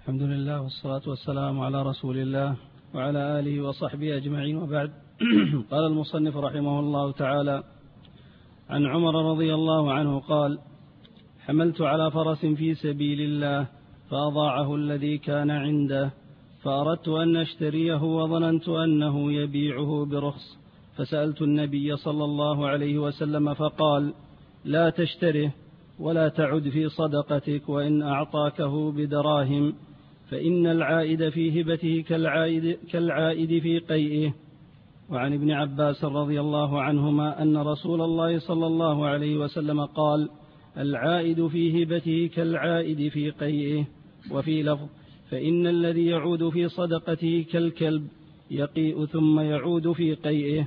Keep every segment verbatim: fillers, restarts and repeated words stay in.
الحمد لله والصلاة والسلام على رسول الله وعلى آله وصحبه أجمعين، وبعد. قال المصنف رحمه الله تعالى: عن عمر رضي الله عنه قال: حملت على فرس في سبيل الله فأضاعه الذي كان عنده، فأردت أن أشتريه وظننت أنه يبيعه برخص، فسألت النبي صلى الله عليه وسلم فقال: لا تشتره ولا تعد في صدقتك، وإن أعطاكه بدراهم فإن العائد في هبته كالعائد, كالعائد في قيئه. وعن ابن عباس رضي الله عنهما أن رسول الله صلى الله عليه وسلم قال: العائد في هبته كالعائد في قيئه. وفي لفظ: فإن الذي يعود في صدقته كالكلب يقيء ثم يعود في قيئه.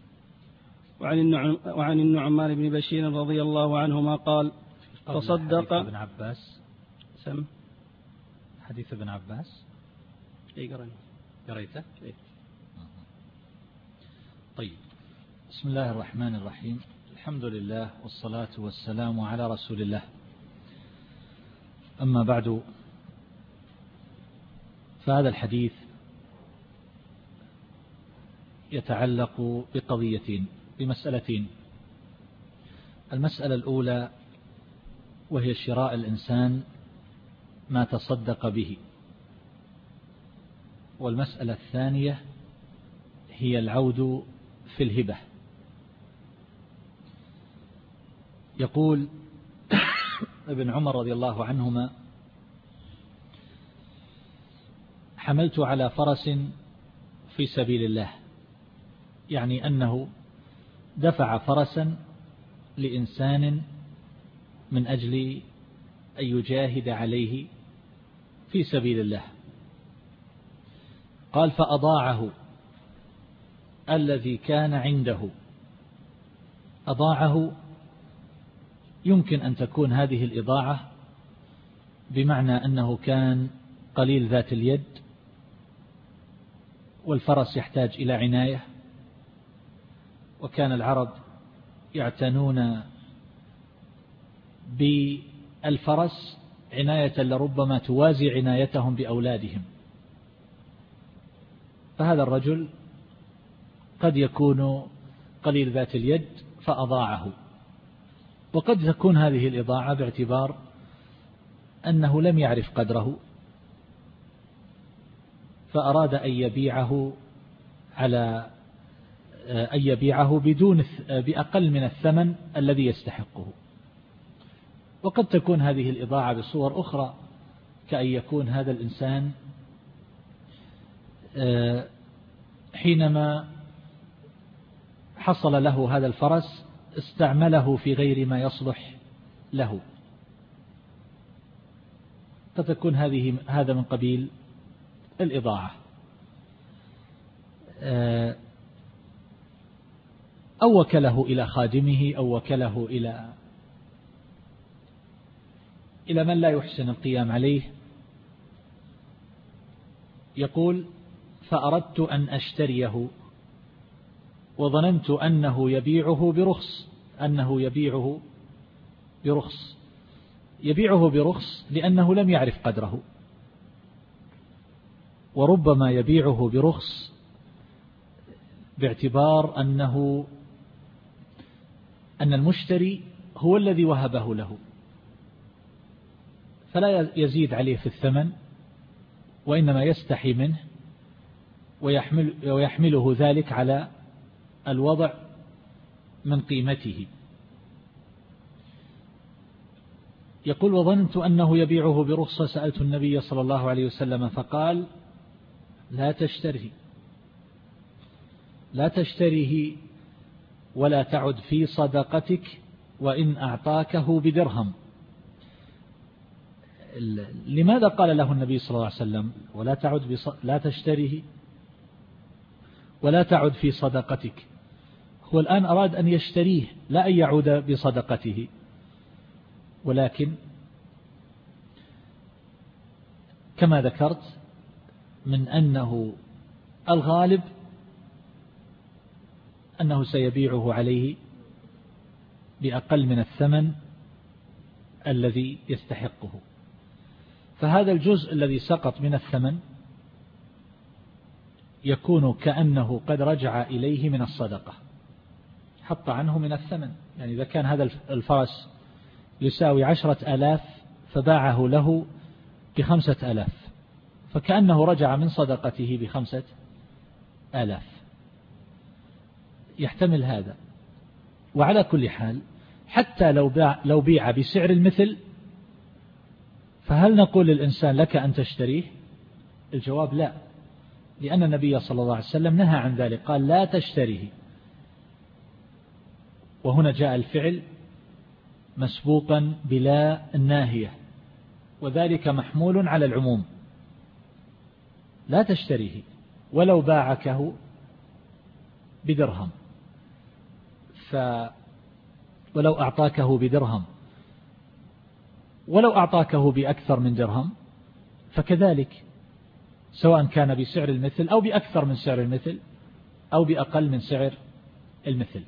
وعن النعمان بن بشير رضي الله عنهما قال: تصدق ابن عباس سم حديث ابن عباس اي قرأنا قريته إيه؟ طيب. بسم الله الرحمن الرحيم، الحمد لله والصلاة والسلام على رسول الله. أما بعد، فهذا الحديث يتعلق بقضيتين، بمسألتين. المسألة الأولى وهي شراء الإنسان ما تصدق به، والمسألة الثانية هي العود في الهبة. يقول ابن عمر رضي الله عنهما: حملت على فرس في سبيل الله، يعني أنه دفع فرسا لإنسان من أجل أن يجاهد عليه في سبيل الله. قال: فأضاعه الذي كان عنده. أضاعه يمكن أن تكون هذه الإضاعة بمعنى أنه كان قليل ذات اليد، والفرس يحتاج إلى عناية، وكان العرب يعتنون بالفرس عناية لربما توازي عنايتهم بأولادهم، فهذا الرجل قد يكون قليل ذات اليد فأضاعه، وقد تكون هذه الإضاعة باعتبار أنه لم يعرف قدره فأراد أن يبيعه على أن يبيعه بدون بأقل من الثمن الذي يستحقه. وقد تكون هذه الإضاعة بصور أخرى، كأن يكون هذا الإنسان حينما حصل له هذا الفرس استعمله في غير ما يصلح له، فتكون هذه هذا من قبيل الإضاعة. أو وكله إلى خادمه، أو وكله إلى إلى من لا يحسن القيام عليه. يقول: فأردت أن أشتريه وظننت أنه يبيعه برخص. أنه يبيعه برخص يبيعه برخص لأنه لم يعرف قدره، وربما يبيعه برخص باعتبار أنه أن المشتري هو الذي وهبه له، فلا يزيد عليه في الثمن، وإنما يستحي منه ويحمل ويحمله ذلك على الوضع من قيمته. يقول: وظننت أنه يبيعه برخصة، سألت النبي صلى الله عليه وسلم فقال: لا تشتره لا تشتريه ولا تعد في صدقتك، وإن أعطاكه بدرهم. لماذا قال له النبي صلى الله عليه وسلم ولا تعد بص... لا تشتريه ولا تعد في صدقتك؟ هو الآن أراد أن يشتريه، لا أن يعود بصدقته، ولكن كما ذكرت من أنه الغالب أنه سيبيعه عليه بأقل من الثمن الذي يستحقه. فهذا الجزء الذي سقط من الثمن يكون كأنه قد رجع إليه من الصدقة، حط عنه من الثمن. يعني إذا كان هذا الفرس يساوي عشرة آلاف فباعه له بخمسة آلاف، فكأنه رجع من صدقته بخمسة آلاف، يحتمل هذا. وعلى كل حال حتى لو باع لو بيع بسعر المثل، فهل نقول للإنسان لك أن تشتريه؟ الجواب لا، لأن النبي صلى الله عليه وسلم نهى عن ذلك، قال لا تشتريه. وهنا جاء الفعل مسبوقا بلا الناهية، وذلك محمول على العموم. لا تشتريه ولو باعكه بدرهم، ف ولو أعطاكه بدرهم، ولو أعطاكه بأكثر من درهم فكذلك، سواء كان بسعر المثل أو بأكثر من سعر المثل أو بأقل من سعر المثل.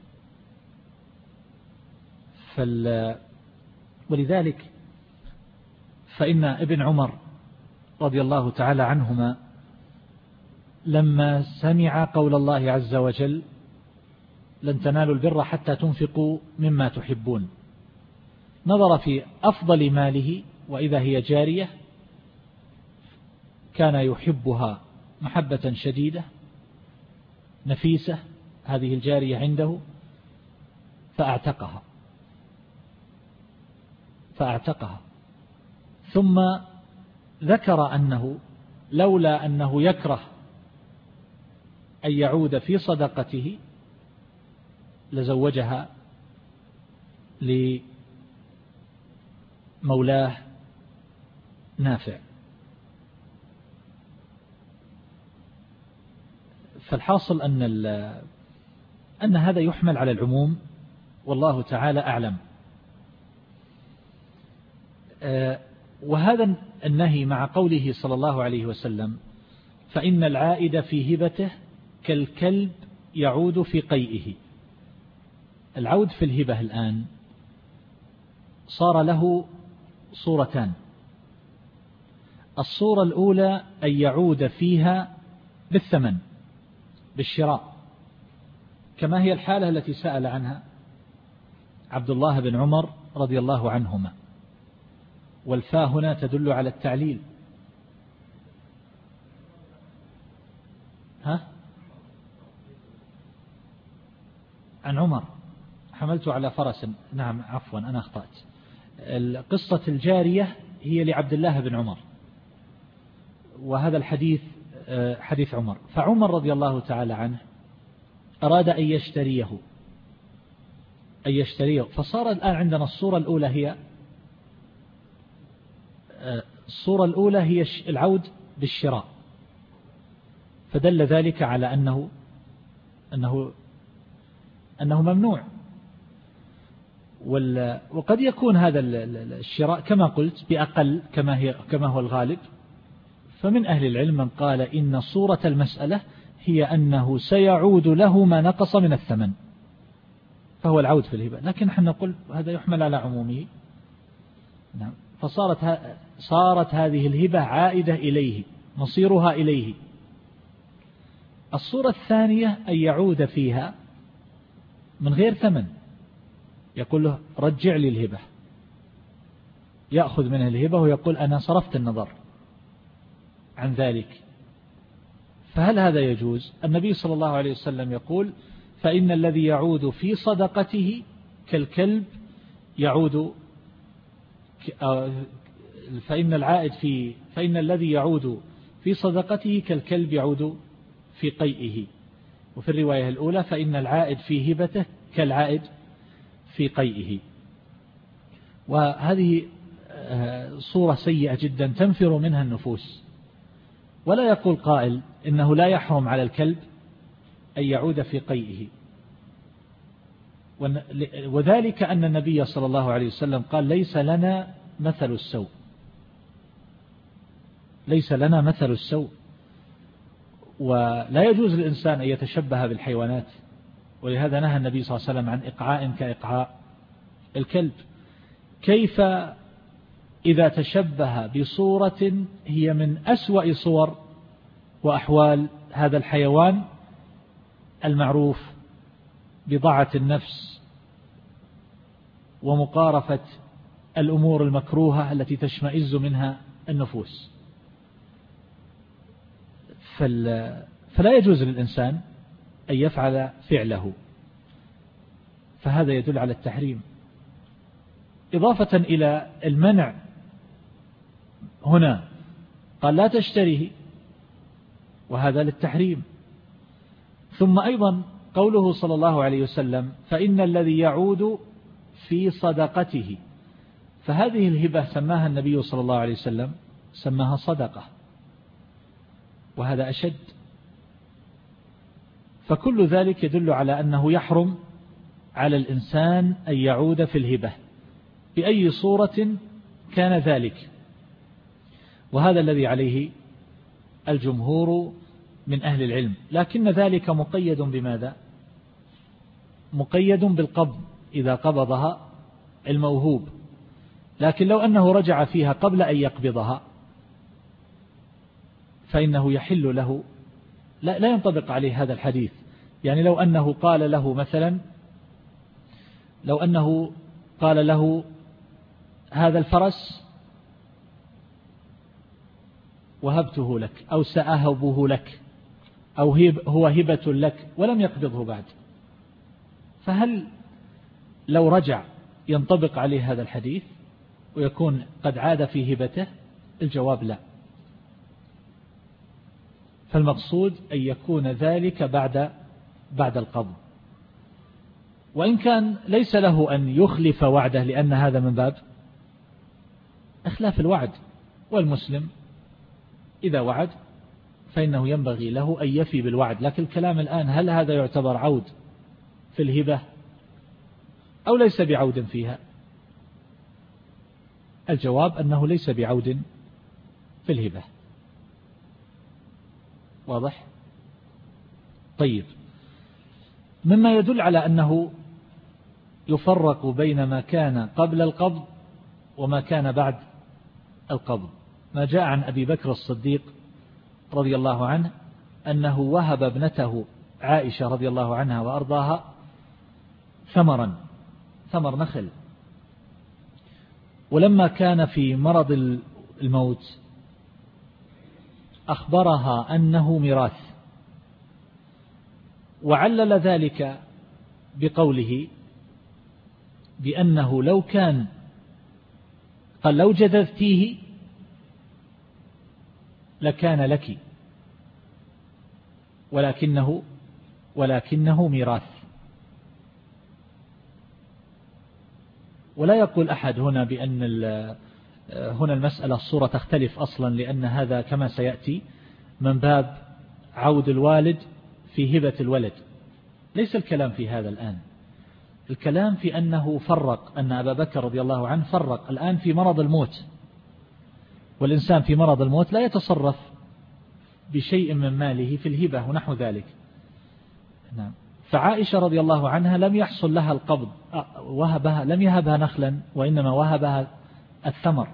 فال... ولذلك فإن ابن عمر رضي الله تعالى عنهما لما سمع قول الله عز وجل لن تنالوا البر حتى تنفقوا مما تحبون، نظر في أفضل ماله وإذا هي جارية كان يحبها محبة شديدة نفيسة هذه الجارية عنده، فأعتقها فأعتقها ثم ذكر أنه لولا أنه يكره أن يعود في صدقته لزوجها لمولاه نافع. فالحاصل أن أن هذا يحمل على العموم، والله تعالى أعلم. وهذا النهي مع قوله صلى الله عليه وسلم فإن العائد في هبته كالكلب يعود في قيئه. العود في الهبة الآن صار له صورتان. الصورة الأولى أن يعود فيها بالثمن بالشراء، كما هي الحالة التي سأل عنها عبد الله بن عمر رضي الله عنهما، والفاء هنا تدل على التعليل. ها؟ عن عمر حملت على فرس. نعم عفوا أنا أخطأت. قصة الجارية هي لعبد الله بن عمر، وهذا الحديث حديث عمر. فعمر رضي الله تعالى عنه أراد أن يشتريه أن يشتريه فصار الآن عندنا الصورة الأولى هي الصورة الأولى هي العود بالشراء، فدل ذلك على أنه أنه أنه ممنوع. وقد يكون هذا الشراء كما قلت بأقل كما هي كما هو الغالب. فمن أهل العلم من قال إن صورة المسألة هي أنه سيعود له ما نقص من الثمن، فهو العود في الهبة. لكن نحن نقول هذا يحمل على عمومه. نعم. فصارت صارت هذه الهبة عائدة إليه، مصيرها إليه. الصورة الثانية أن يعود فيها من غير ثمن، يقول له رجع لي الهبة، يأخذ منه الهبة ويقول أنا صرفت النظر عن ذلك. فهل هذا يجوز؟ النبي صلى الله عليه وسلم يقول فإن الذي يعود في صدقته كالكلب يعود فإن العائد في فإن الذي يعود في صدقته كالكلب يعود في قيئه. وفي الرواية الأولى فإن العائد في هبته كالعائد في قيئه. وهذه صورة سيئة جدا تنفر منها النفوس. ولا يقول قائل إنه لا يحرم على الكلب أن يعود في قيئه، وذلك أن النبي صلى الله عليه وسلم قال ليس لنا مثل السوء، ليس لنا مثل السوء. ولا يجوز للإنسان أن يتشبه بالحيوانات، ولهذا نهى النبي صلى الله عليه وسلم عن إقعاء كإقعاء الكلب. كيف إذا تشبه بصورة هي من أسوأ صور وأحوال هذا الحيوان المعروف بضاعة النفس ومقارفة الأمور المكروهة التي تشمئز منها النفوس. فلا يجوز للإنسان أن يفعل فعله، فهذا يدل على التحريم. إضافة إلى المنع هنا قال لا تشتريه، وهذا للتحريم. ثم أيضا قوله صلى الله عليه وسلم فإن الذي يعود في صدقته، فهذه الهبة سماها النبي صلى الله عليه وسلم سماها صدقة، وهذا أشد. فكل ذلك يدل على أنه يحرم على الإنسان أن يعود في الهبة بأي صورة كان ذلك، وهذا الذي عليه الجمهور من أهل العلم. لكن ذلك مقيد بماذا؟ مقيد بالقبض إذا قبضها الموهوب، لكن لو أنه رجع فيها قبل أن يقبضها فإنه يحل له، لا, لا ينطبق عليه هذا الحديث. يعني لو أنه قال له مثلا لو أنه قال له هذا الفرس وهبته لك أو سأهبه لك أو هو هبة لك ولم يقبضه بعد، فهل لو رجع ينطبق عليه هذا الحديث ويكون قد عاد في هبته؟ الجواب لا. فالمقصود أن يكون ذلك بعد بعد القبض، وإن كان ليس له أن يخلف وعده، لأن هذا من باب إخلاف الوعد، والمسلم إذا وعد فإنه ينبغي له أن يفي بالوعد. لكن الكلام الآن هل هذا يعتبر عود في الهبة أو ليس بعود فيها؟ الجواب أنه ليس بعود في الهبة. واضح؟ طيب، مما يدل على أنه يفرق بين ما كان قبل القبض وما كان بعد القبض ما جاء عن أبي بكر الصديق رضي الله عنه أنه وهب ابنته عائشة رضي الله عنها وأرضاها ثمرا ثمر نخل، ولما كان في مرض الموت أخبرها أنه ميراث، وعلل ذلك بقوله بأنه لو كان قال لو جذذتيه لكان لك، ولكنه ولكنه ميراث. ولا يقول أحد هنا بأن هنا المسألة الصورة تختلف أصلا، لأن هذا كما سيأتي من باب عود الوالد في هبة الولد. ليس الكلام في هذا الآن، الكلام في أنه فرق، أن أبا بكر رضي الله عنه فرق الآن في مرض الموت، والإنسان في مرض الموت لا يتصرف بشيء من ماله في الهبة ونحو ذلك. نعم. فعائشة رضي الله عنها لم يحصل لها القبض، وهبها لم يهبها نخلا وإنما وهبها الثمر.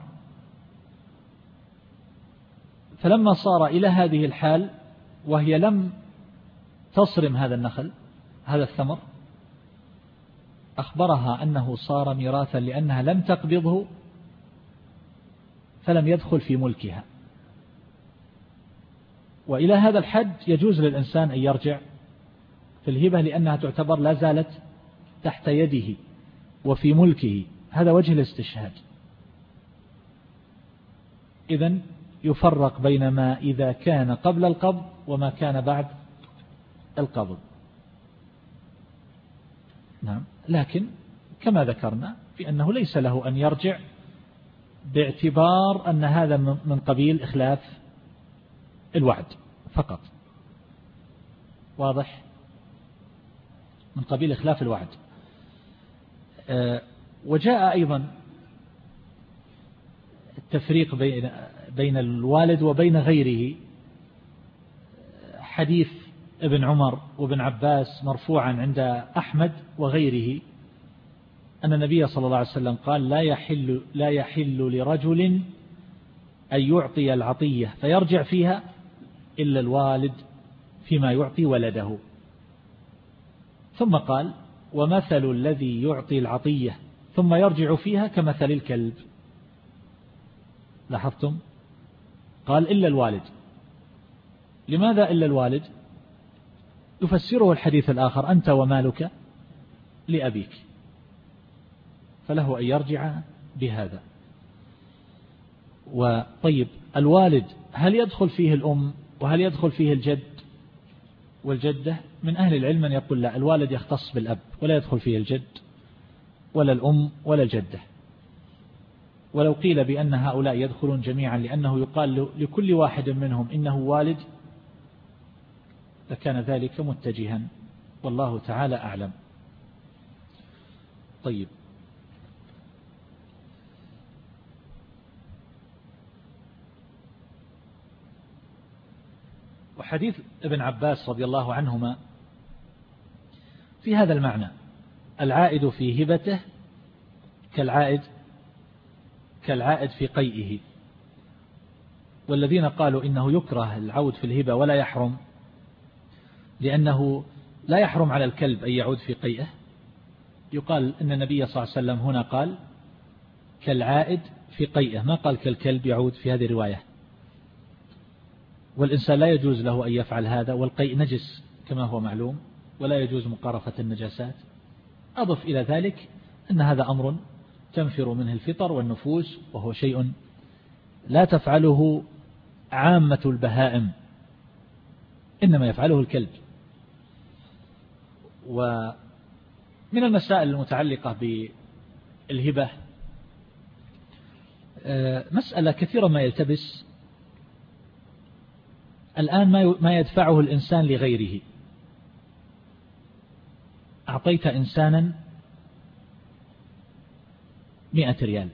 فلما صار إلى هذه الحال وهي لم تصرم هذا النخل هذا الثمر، أخبرها أنه صار ميراثا لأنها لم تقبضه فلم يدخل في ملكها. وإلى هذا الحد يجوز للإنسان أن يرجع في الهبة، لأنها تعتبر لا زالت تحت يده وفي ملكه. هذا وجه الاستشهاد. إذن يفرق بين ما إذا كان قبل القبض وما كان بعد القبض. نعم. لكن كما ذكرنا بأنه ليس له أن يرجع باعتبار أن هذا من قبيل إخلاف الوعد فقط. واضح؟ من قبيل إخلاف الوعد. وجاء أيضا التفريق بين بين الوالد وبين غيره. حديث ابن عمر وابن عباس مرفوعا عند أحمد وغيره أن النبي صلى الله عليه وسلم قال لا يحل, لا يحل لرجل أن يعطي العطية فيرجع فيها إلا الوالد فيما يعطي ولده. ثم قال ومثل الذي يعطي العطية ثم يرجع فيها كمثل الكلب. لاحظتم؟ قال إلا الوالد. لماذا إلا الوالد؟ يفسره الحديث الآخر أنت ومالك لأبيك، فله أن يرجع بهذا. وطيب الوالد هل يدخل فيه الأم وهل يدخل فيه الجد والجدة؟ من أهل العلم من يقول لا، الوالد يختص بالأب ولا يدخل فيه الجد ولا الأم ولا الجدة. ولو قيل بأن هؤلاء يدخلون جميعا لأنه يقال لكل واحد منهم إنه والد لكان ذلك متجها، والله تعالى أعلم. طيب وحديث ابن عباس رضي الله عنهما في هذا المعنى، العائد في هبته كالعائد كالعائد في قيئه. والذين قالوا إنه يكره العود في الهبة ولا يحرم لأنه لا يحرم على الكلب أن يعود في قيئه، يقال أن النبي صلى الله عليه وسلم هنا قال كالعائد في قيئه، ما قال كالكلب يعود في هذه الرواية. والإنسان لا يجوز له أن يفعل هذا، والقيء نجس كما هو معلوم ولا يجوز مقارفة النجاسات. أضف إلى ذلك أن هذا أمر تنفر منه الفطر والنفوس، وهو شيء لا تفعله عامة البهائم، إنما يفعله الكلب. ومن المسائل المتعلقة بالهبة مسألة كثيرا ما يلتبس الآن ما يدفعه الإنسان لغيره. أعطيت إنسانا مئة ريال،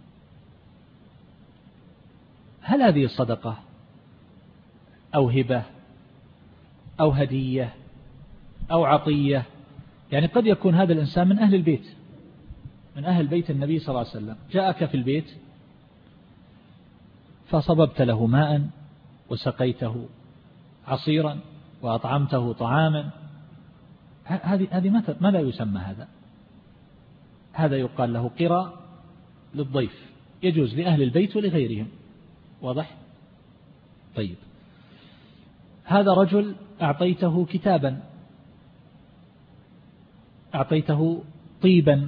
هل هذه صدقة أو هبة أو هدية أو عطية؟ يعني قد يكون هذا الإنسان من أهل البيت، من أهل بيت النبي صلى الله عليه وسلم، جاءك في البيت فصببت له ماء وسقيته عصيرا وأطعمته طعاما، هذه هذه ما لا يسمى هذا. هذا يقال له قرى للضيف، يجوز لأهل البيت ولغيرهم. واضح؟ طيب هذا رجل أعطيته كتابا، أعطيته طيبا،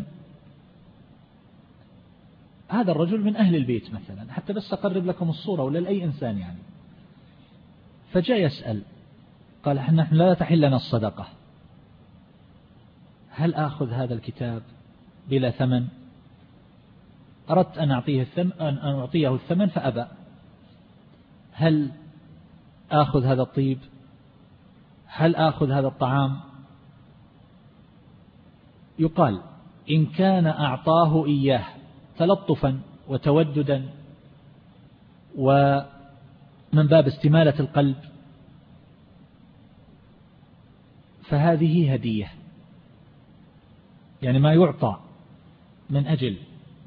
هذا الرجل من أهل البيت مثلا، حتى بس أقرب لكم الصورة ولا لأي إنسان يعني. فجاء يسأل قال نحن لا تحل لنا الصدقة، هل آخذ هذا الكتاب بلا ثمن؟ أردت أن أعطيه الثمن أن أعطيه الثمن فأبى. هل آخذ هذا الطيب؟ هل آخذ هذا الطعام؟ يقال إن كان أعطاه إياه تلطفا وتوددا ومن باب استمالة القلب فهذه هدية، يعني ما يعطى من أجل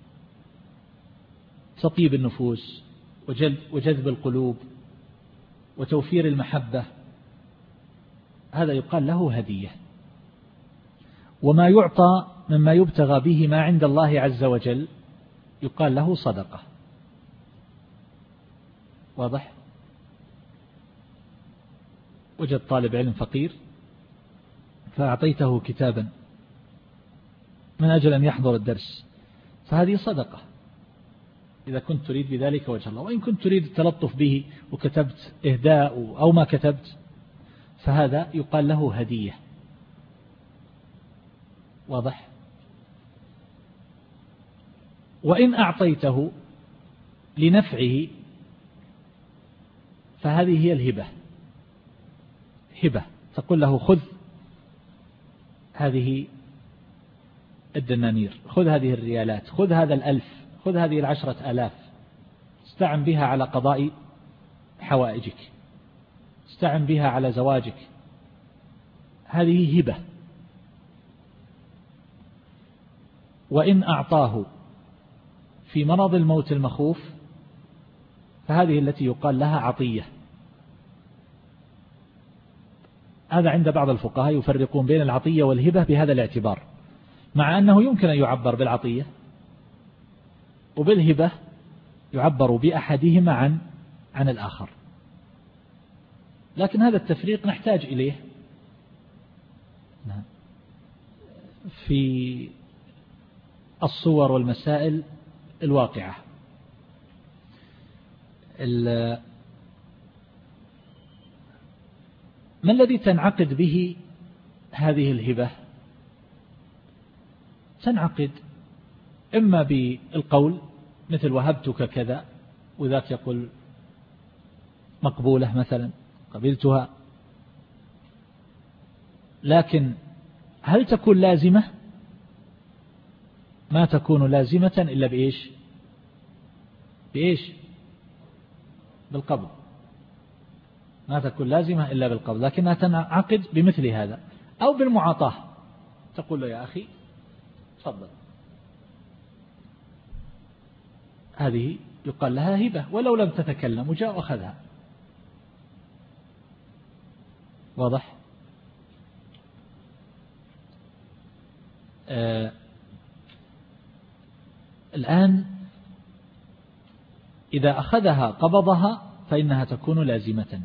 تطيب النفوس وجذب القلوب وتوفير المحبة، هذا يقال له هدية. وما يعطى مما يبتغى به ما عند الله عز وجل يقال له صدقة. واضح؟ وجد طالب علم فقير فأعطيته كتابا من أجل أن يحضر الدرس، فهذه صدقة إذا كنت تريد بذلك وجه الله. وإن كنت تريد التلطف به وكتبت إهداء أو ما كتبت فهذا يقال له هدية. واضح؟ وإن أعطيته لنفعه فهذه هي الهبة. هبة تقول له خذ هذه الدنانير، خذ هذه الريالات، خذ هذا الألف، خذ هذه العشرة آلاف، استعن بها على قضاء حوائجك، استعن بها على زواجك، هذه هبة. وإن أعطاه في مرض الموت المخوف فهذه التي يقال لها عطية. هذا عند بعض الفقهاء يفرقون بين العطية والهبة بهذا الاعتبار، مع أنه يمكن أن يعبر بالعطية وبالهبة يعبر بأحدهما عن عن الآخر، لكن هذا التفريق نحتاج إليه في الصور والمسائل الواقعة. ما الذي تنعقد به هذه الهبة؟ تنعقد إما بالقول مثل وهبتك كذا، وذاك يقول مقبولة مثلا قبلتها، لكن هل تكون لازمة؟ ما تكون لازمة إلا بإيش؟ بإيش؟ بالقبض. ما تكون لازمة إلا بالقبض، لكنها تنعقد بمثل هذا أو بالمعاطاة، تقول له يا أخي تفضل، هذه يقال لها هبة ولو لم تتكلم وجاء وأخذها. واضح؟ آه الآن إذا أخذها قبضها فإنها تكون لازمة.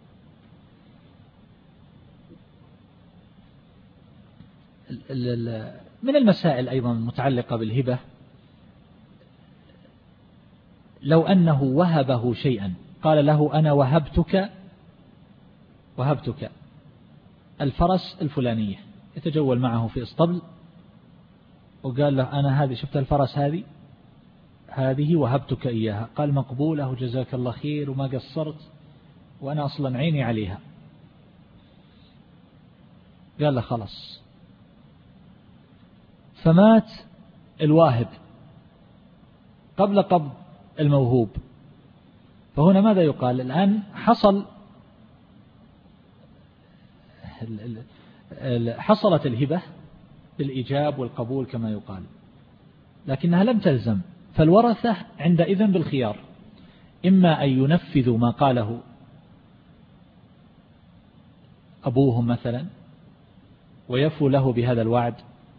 من المسائل أيضا المتعلقة بالهبة، لو أنه وهبه شيئا، قال له أنا وهبتك وهبتك الفرس الفلانية، يتجول معه في اسطبل وقال له أنا هذه شفت الفرس هذه هذه وهبتك إياها، قال مقبولة وجزاك الله خير وما قصرت وأنا أصلا عيني عليها. قال له خلاص، فمات الواهب قبل قبض الموهوب، فهنا ماذا يقال؟ الآن حصل حصلت الهبة بالإيجاب والقبول كما يقال، لكنها لم تلزم، فالورثة عندئذ بالخيار، إما أن ينفذوا ما قاله أبوهم مثلا ويفوا له بهذا الوعد،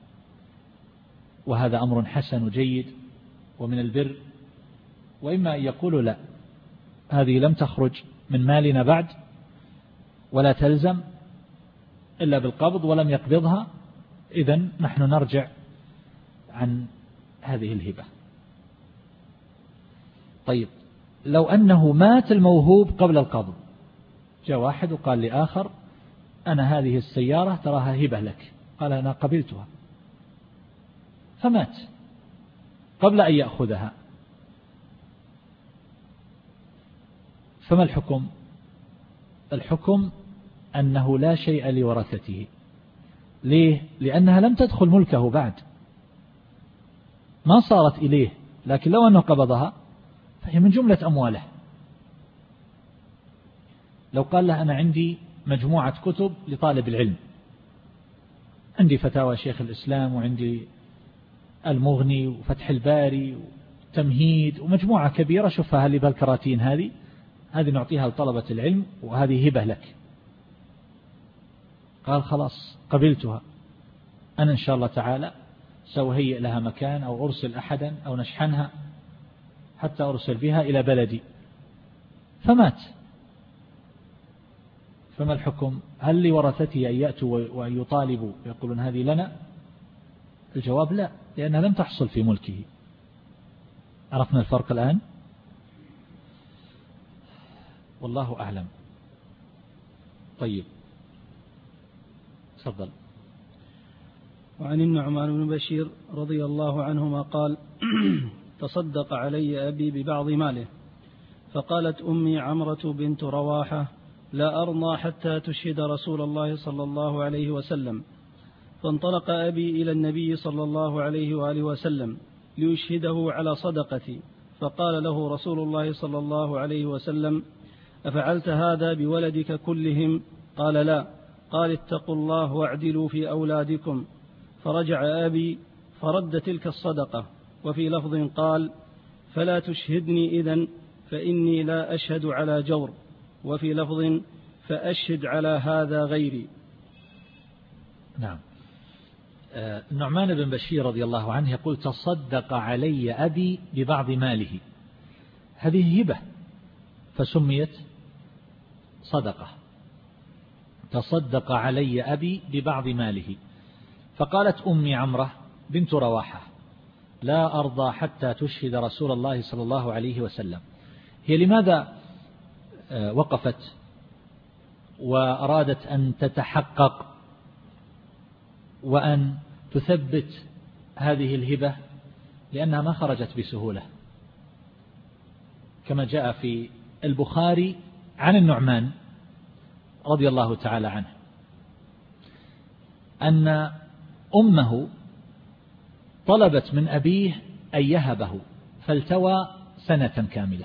وهذا أمر حسن وجيد ومن البر، وإما أن يقولوا لا، هذه لم تخرج من مالنا بعد ولا تلزم إلا بالقبض ولم يقبضها، إذن نحن نرجع عن هذه الهبة. طيب لو أنه مات الموهوب قبل القبض، جاء واحد وقال لآخر أنا هذه السيارة تراها هبة لك، قال أنا قبلتها، فمات قبل أن يأخذها، فما الحكم؟ الحكم أنه لا شيء لورثته. ليه؟ لأنها لم تدخل ملكه بعد، ما صارت إليه، لكن لو أنه قبضها فهي من جملة أمواله. لو قال له أنا عندي مجموعة كتب لطالب العلم، عندي فتاوى شيخ الإسلام وعندي المغني وفتح الباري وتمهيد ومجموعة كبيرة، شوفها اللي بالكراتين هذه هذه نعطيها لطلبة العلم وهذه هبة لك، قال خلاص قبلتها، أنا إن شاء الله تعالى سأهيئ لها مكان أو أرسل أحدا أو نشحنها حتى أرسل بها إلى بلدي، فمات، فما الحكم؟ هل لورثته أن يأتوا وأن يطالبوا ويقولون هذه لنا؟ الجواب لا، لأنها لم تحصل في ملكه. عرفنا الفرق الآن؟ والله أعلم. طيب تفضل. وعن النعمان بن بشير رضي الله عنهما قال تصدق علي أبي ببعض ماله، فقالت أمي عمرة بنت رواحة لا أرضى حتى تشهد رسول الله صلى الله عليه وسلم، فانطلق أبي إلى النبي صلى الله عليه وآله وسلم ليشهده على صدقتي، فقال له رسول الله صلى الله عليه وسلم أفعلت هذا بولدك كلهم؟ قال لا. قال اتقوا الله واعدلوا في أولادكم. فرجع أبي فرد تلك الصدقة. وفي لفظ قال: فلا تشهدني إذن فإني لا أشهد على جور. وفي لفظ: فأشهد على هذا غيري. نعم. النعمان بن بشير رضي الله عنه يقول: تصدق علي أبي ببعض ماله. هذه هبة فسميت صدقة. تصدق علي أبي ببعض ماله. فقالت أمي عمرة بنت رواحة: لا أرضى حتى تشهد رسول الله صلى الله عليه وسلم. هي لماذا وقفت وأرادت أن تتحقق وأن تثبت هذه الهبة؟ لأنها ما خرجت بسهولة، كما جاء في البخاري عن النعمان رضي الله تعالى عنه أن أمه طلبت من أبيه أن يهبه فالتوى سنة كاملة،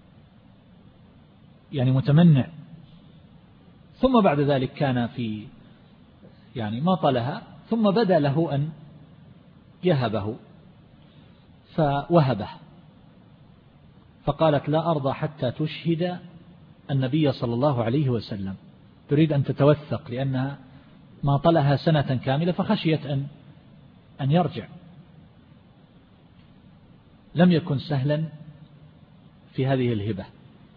يعني متمنع. ثم بعد ذلك كان في يعني ما طلها، ثم بدا له أن يهبه فوهبه. فقالت: لا أرضى حتى تشهد النبي صلى الله عليه وسلم. تريد أن تتوثق لأنها ما طلها سنة كاملة، فخشيت أن أن يرجع. لم يكن سهلا في هذه الهبة.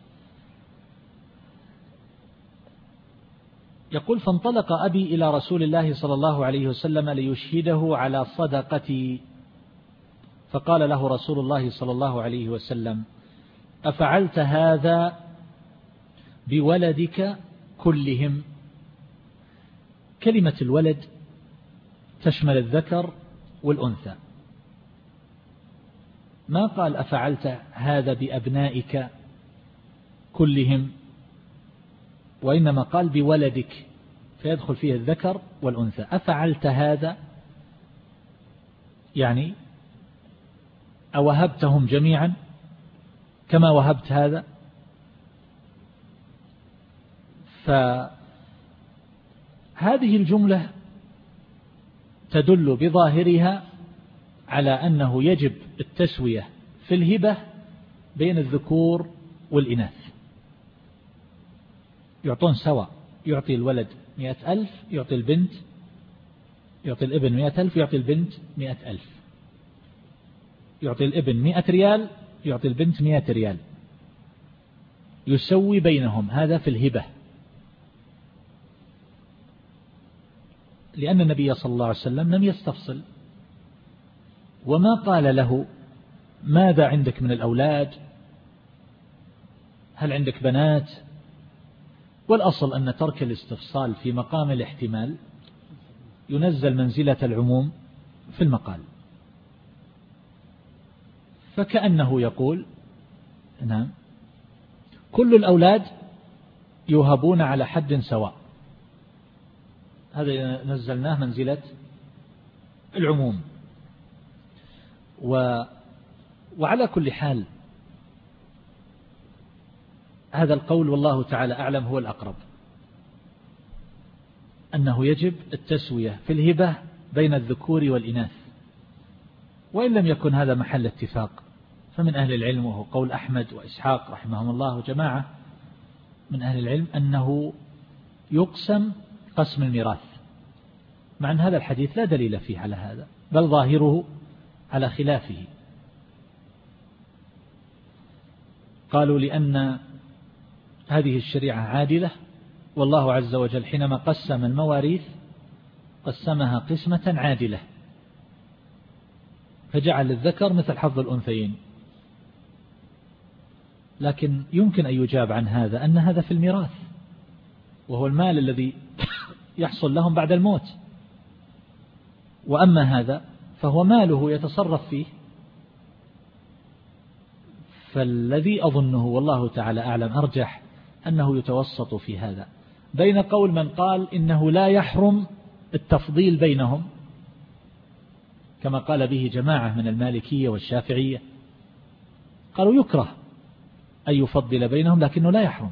يقول: فانطلق أبي إلى رسول الله صلى الله عليه وسلم ليشهده على صدقتي. فقال له رسول الله صلى الله عليه وسلم: أفعلت هذا بولدك كلهم؟ كلمة الولد تشمل الذكر والأنثى، ما قال أفعلت هذا بأبنائك كلهم، وإنما قال بولدك، فيدخل فيه الذكر والأنثى. أفعلت هذا يعني أوهبتهم جميعا كما وهبت هذا؟ فهذه الجملة تدل بظاهرها على أنه يجب التسوية في الهبة بين الذكور والإناث، يعطون سواء، يعطي الولد مئة ألف، يعطي البنت يعطي الابن مئة ألف، يعطي البنت مئة ألف، يعطي الابن مئة ريال، يعطي البنت مئة ريال، يسوي بينهم. هذا في الهبة، لأن النبي صلى الله عليه وسلم لم يستفصل وما قال له ماذا عندك من الأولاد، هل عندك بنات؟ والأصل أن ترك الاستفصال في مقام الاحتمال ينزل منزلة العموم في المقال. فكأنه يقول: نعم، كل الأولاد يوهبون على حد سواء. هذا نزلناه منزلة العموم. و وعلى كل حال هذا القول والله تعالى أعلم هو الأقرب، أنه يجب التسوية في الهبة بين الذكور والإناث، وإن لم يكن هذا محل اتفاق، فمن أهل العلم، وهو قول أحمد وإسحاق رحمهم الله جماعة من أهل العلم، أنه يقسم قسم الميراث، مع أن هذا الحديث لا دليل فيه على هذا، بل ظاهره على خلافه. قالوا لأن هذه الشريعة عادلة، والله عز وجل حينما قسم المواريث قسمها قسمة عادلة، فجعل الذكر مثل حظ الأنثيين. لكن يمكن أن يجاب عن هذا أن هذا في الميراث، وهو المال الذي يحصل لهم بعد الموت، وأما هذا فهو ماله يتصرف فيه. فالذي أظنه والله تعالى أعلم أرجح أنه يتوسط في هذا بين قول من قال إنه لا يحرم التفضيل بينهم، كما قال به جماعة من المالكية والشافعية، قالوا يكره أن يفضل بينهم لكنه لا يحرم،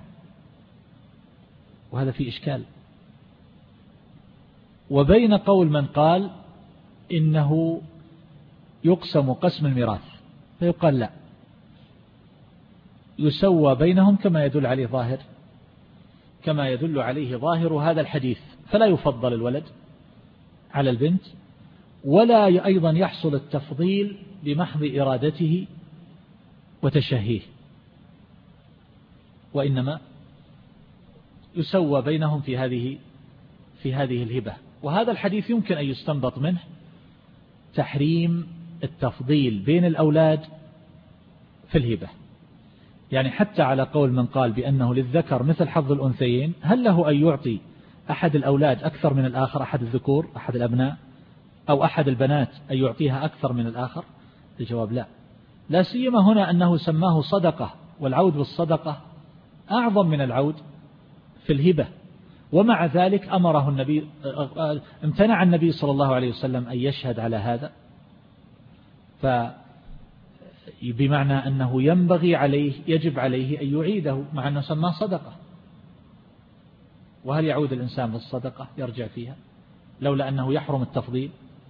وهذا فيه إشكال. وبين قول من قال إنه يقسم قسم الميراث، فيقال لا، يسوى بينهم كما يدل عليه ظاهر كما يدل عليه ظاهر هذا الحديث، فلا يفضل الولد على البنت، ولا أيضا يحصل التفضيل بمحض إرادته وتشهيه، وإنما يسوى بينهم في هذه في هذه الهبة. وهذا الحديث يمكن أن يستنبط منه تحريم التفضيل بين الأولاد في الهبة، يعني حتى على قول من قال بأنه للذكر مثل حظ الأنثيين، هل له أن يعطي أحد الأولاد أكثر من الآخر، أحد الذكور أحد الأبناء، أو أحد البنات أن يعطيها أكثر من الآخر؟ الجواب لا، لا سيما هنا أنه سماه صدقة، والعود بالصدقة أعظم من العود في الهبة، ومع ذلك أمره النبي امتنع النبي صلى الله عليه وسلم أن يشهد على هذا، فبمعنى أنه ينبغي عليه يجب عليه أن يعيده مع أنه سماه صدقة. وهل يعود الإنسان بالصدقة يرجع فيها لولا أنه يحرم التفضيل؟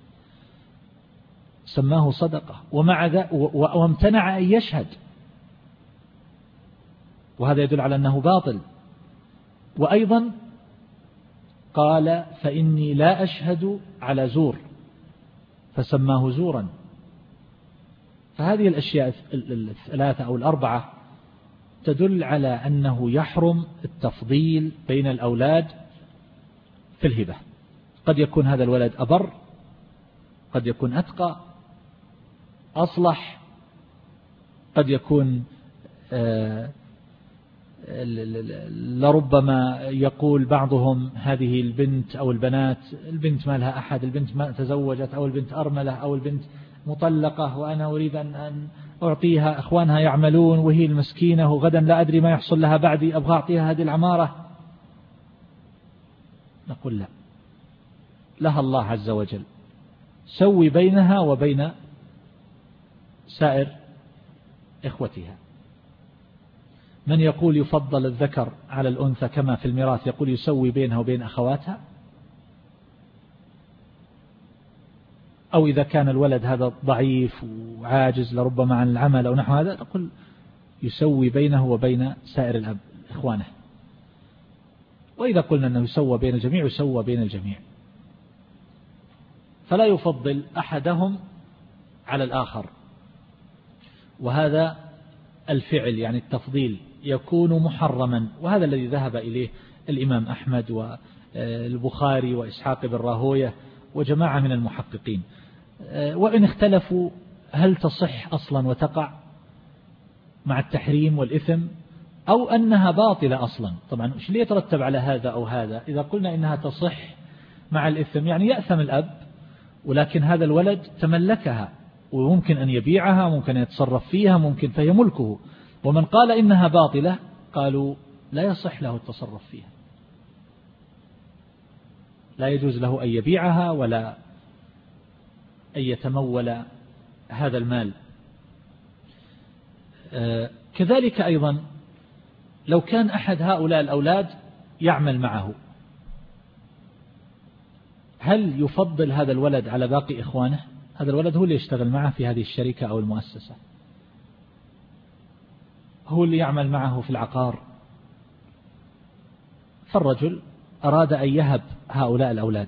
سماه صدقة ومع ذا وامتنع أن يشهد، وهذا يدل على أنه باطل. وأيضا قال فإني لا أشهد على زور، فسماه زورا. فهذه الأشياء الثلاثة أو الأربعة تدل على أنه يحرم التفضيل بين الأولاد في الهبة. قد يكون هذا الولد أبر، قد يكون أتقى أصلح، قد يكون آه لربما يقول بعضهم هذه البنت أو البنات، البنت ما لها أحد، البنت ما تزوجت، أو البنت أرملة، أو البنت مطلقة وأنا أريد أن أعطيها، أخوانها يعملون وهي المسكينة وغدا لا أدري ما يحصل لها بعدي، أبغى أعطيها هذه العمارة. نقول لا، لها الله عز وجل، سوي بينها وبين سائر إخوتها. من يقول يفضل الذكر على الأنثى كما في الميراث يقول يسوي بينها وبين أخواتها، أو إذا كان الولد هذا ضعيف وعاجز لربما عن العمل أو نحو هذا نقول يسوي بينه وبين سائر الأب إخوانه. وإذا قلنا أنه يسوى بين الجميع يسوى بين الجميع، فلا يفضل أحدهم على الآخر. وهذا الفعل يعني التفضيل يكون محرما، وهذا الذي ذهب إليه الإمام أحمد والبخاري وإسحاق بن راهوية وجماعة من المحققين. وإن اختلفوا هل تصح أصلا وتقع مع التحريم والإثم أو أنها باطلة أصلا. طبعا إيش اللي يترتب على هذا أو هذا؟ إذا قلنا إنها تصح مع الإثم يعني يأثم الأب، ولكن هذا الولد تملكها وممكن أن يبيعها، ممكن أن يتصرف فيها، ممكن فهي ملكه. ومن قال إنها باطلة قالوا لا يصح له التصرف فيها، لا يجوز له أن يبيعها ولا أن يتمول هذا المال. كذلك أيضا لو كان أحد هؤلاء الأولاد يعمل معه، هل يفضل هذا الولد على باقي إخوانه؟ هذا الولد هو اللي يشتغل معه في هذه الشركة أو المؤسسة، هو اللي يعمل معه في العقار، فالرجل أراد أن يهب هؤلاء الأولاد،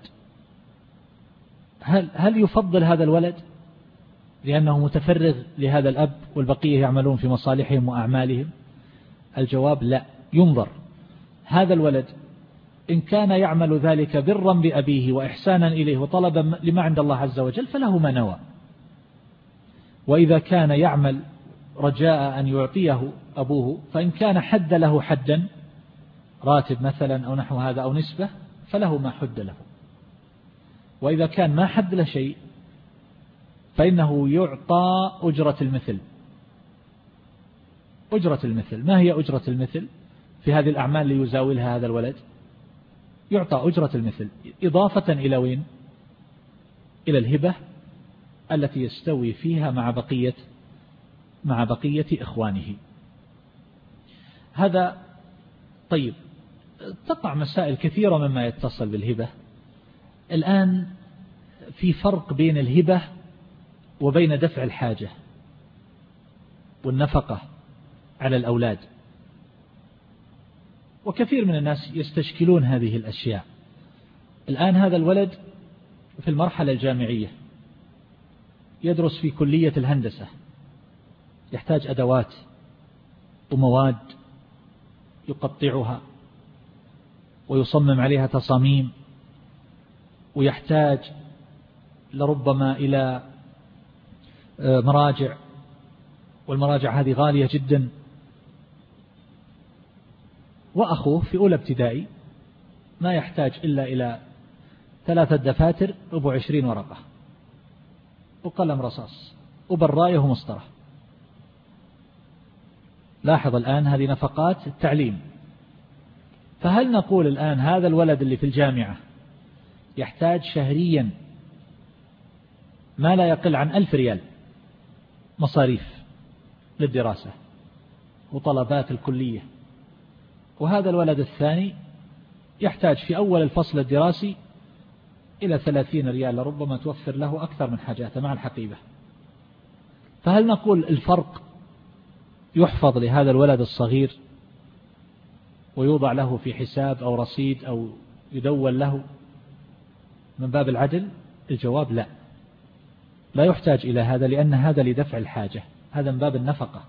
هل هل يفضل هذا الولد لأنه متفرغ لهذا الأب والبقية يعملون في مصالحهم وأعمالهم؟ الجواب لا، ينظر هذا الولد إن كان يعمل ذلك برا بأبيه وإحسانا إليه وطلبا لما عند الله عز وجل فله ما نوى، وإذا كان يعمل رجاء أن يعطيه أبوه فإن كان حد له حدا راتب مثلا أو نحو هذا أو نسبة فله ما حد له، وإذا كان ما حد له شيء فإنه يعطى أجرة المثل. أجرة المثل ما هي أجرة المثل في هذه الأعمال اللي يزاولها هذا الولد؟ يعطى أجرة المثل إضافة إلى وين؟ إلى الهبة التي يستوي فيها مع بقية مع بقية إخوانه. هذا طيب. تقع مسائل كثيرة مما يتصل بالهبة. الآن في فرق بين الهبة وبين دفع الحاجة والنفقة على الأولاد. وكثير من الناس يستشكلون هذه الأشياء. الآن هذا الولد في المرحلة الجامعية يدرس في كلية الهندسة، يحتاج أدوات ومواد يقطعها ويصمم عليها تصاميم، ويحتاج لربما إلى مراجع، والمراجع هذه غالية جدا. وأخوه في أولى ابتدائي ما يحتاج إلا إلى ثلاثة دفاتر أبو عشرين ورقة وقلم رصاص وبراية ومسطرة. لاحظ الآن هذه نفقات التعليم. فهل نقول الآن هذا الولد اللي في الجامعة يحتاج شهريا ما لا يقل عن ألف ريال مصاريف للدراسة وطلبات الكلية، وهذا الولد الثاني يحتاج في أول الفصل الدراسي إلى ثلاثين ريال، ربما توفر له أكثر من حاجاته مع الحقيبة. فهل نقول الفرق يحفظ لهذا الولد الصغير ويوضع له في حساب أو رصيد أو يدول له من باب العدل؟ الجواب لا، لا يحتاج إلى هذا، لأن هذا لدفع الحاجة، هذا من باب النفقة.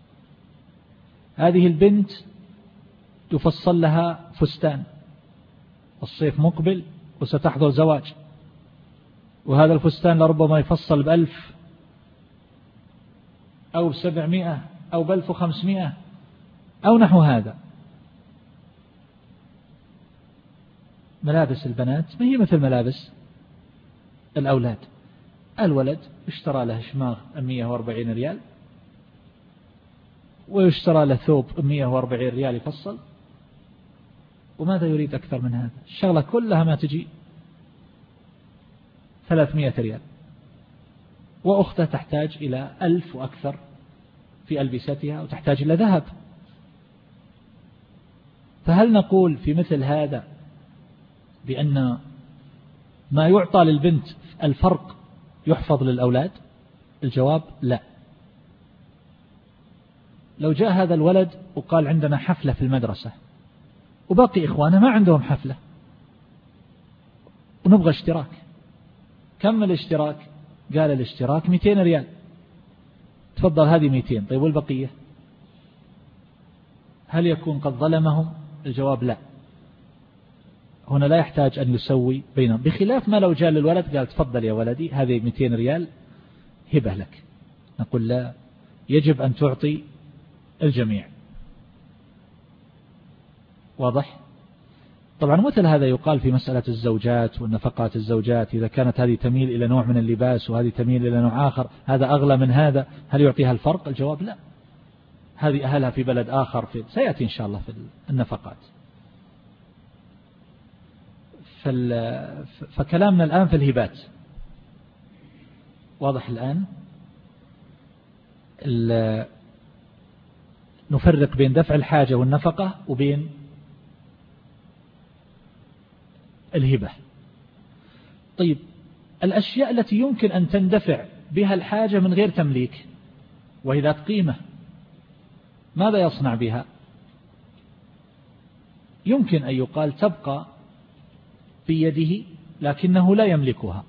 هذه البنت يفصل لها فستان، الصيف مقبل وستحضر زواج، وهذا الفستان لربما يفصل بألف أو بسبعمائة أو بألف وخمسمائة أو نحو هذا. ملابس البنات ما هي مثل ملابس الأولاد. الولد اشترى له شماغ مئة وأربعين ريال، ويشترى له ثوب مئة وأربعين ريال يفصل، وماذا يريد أكثر من هذا؟ الشغلة كلها ما تجي ثلاثمائة ريال، وأخته تحتاج إلى ألف وأكثر في ألبستها، وتحتاج إلى ذهب. فهل نقول في مثل هذا بأن ما يعطى للبنت الفرق يحفظ للأولاد؟ الجواب لا. لو جاء هذا الولد وقال عندنا حفلة في المدرسة وباقي إخوانه ما عندهم حفلة ونبغى اشتراك، كم الاشتراك؟ قال الاشتراك مئتين ريال. تفضل هذه مئتين، طيب والبقية؟ هل يكون قد ظلمهم؟ الجواب لا. هنا لا يحتاج أن يسوي بينهم، بخلاف ما لو جاء للولد قال تفضل يا ولدي هذه مئتين ريال هبة لك، نقول لا، يجب أن تعطي الجميع. واضح؟ طبعا مثل هذا يقال في مسألة الزوجات والنفقات الزوجات، إذا كانت هذه تميل إلى نوع من اللباس وهذه تميل إلى نوع آخر، هذا أغلى من هذا، هل يعطيها الفرق؟ الجواب لا، هذه أهلها في بلد آخر، في سيأتي إن شاء الله في النفقات. فكلامنا الآن في الهبات واضح. الآن نفرق بين دفع الحاجة والنفقة وبين الهبة. طيب الأشياء التي يمكن أن تندفع بها الحاجة من غير تمليك وهي ذات قيمة، ماذا يصنع بها؟ يمكن أن يقال تبقى في يده لكنه لا يملكها،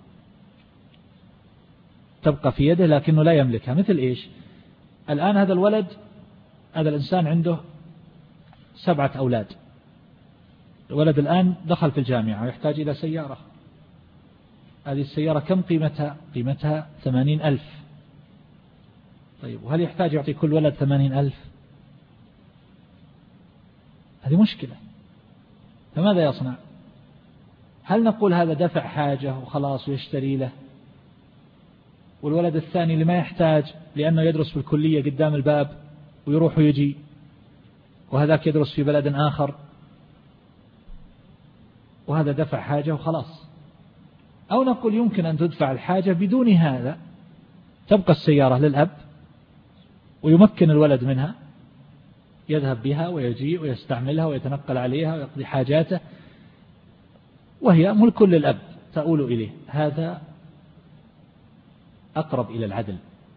تبقى في يده لكنه لا يملكها. مثل إيش؟ الآن هذا الولد، هذا الإنسان عنده سبعة أولاد، الولد الآن دخل في الجامعة ويحتاج إلى سيارة. هذه السيارة كم قيمتها؟ قيمتها ثمانين ألف. طيب وهل يحتاج يعطي كل ولد ثمانين ألف؟ هذه مشكلة. فماذا يصنع؟ هل نقول هذا دفع حاجة وخلاص ويشتري له، والولد الثاني اللي ما يحتاج لأنه يدرس في الكلية قدام الباب ويروح ويجي، وهذاك يدرس في بلد آخر، وهذا دفع حاجة وخلاص؟ أو نقول يمكن أن تدفع الحاجة بدون هذا، تبقى السيارة للأب ويمكن الولد منها، يذهب بها ويجيء ويستعملها ويتنقل عليها ويقضي حاجاته، وهي ملك للأب تؤول إليه. هذا أقرب إلى العدل،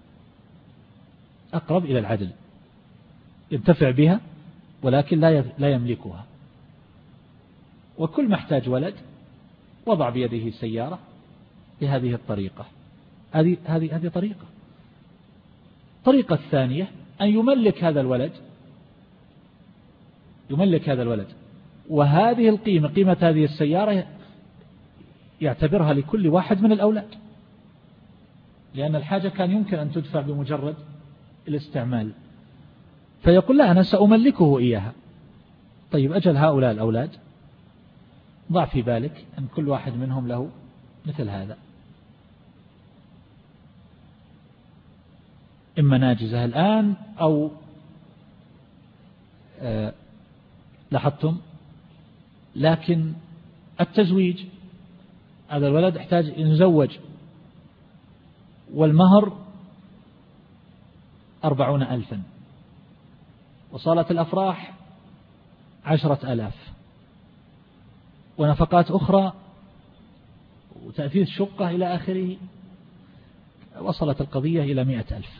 أقرب إلى العدل، ينتفع بها ولكن لا يملكها. وكل محتاج ولد وضع بيده سيارة بهذه الطريقة. هذه هذه هذه طريقة. الطريقة الثانية أن يملك هذا الولد، يملك هذا الولد، وهذه القيمة، قيمة هذه السيارة، يعتبرها لكل واحد من الأولاد، لأن الحاجة كان يمكن أن تدفع بمجرد الاستعمال، فيقول لا، أنا سأملكه إياها. طيب أجل هؤلاء الأولاد ضع في بالك أن كل واحد منهم له مثل هذا، إما ناجزة الآن أو آه لاحظتم. لكن التزويج، هذا الولد يحتاج يزوج، والمهر أربعون ألفا، وصالة الأفراح عشرة ألاف، ونفقات أخرى وتأثير شقة إلى آخره، وصلت القضية إلى مئة ألف.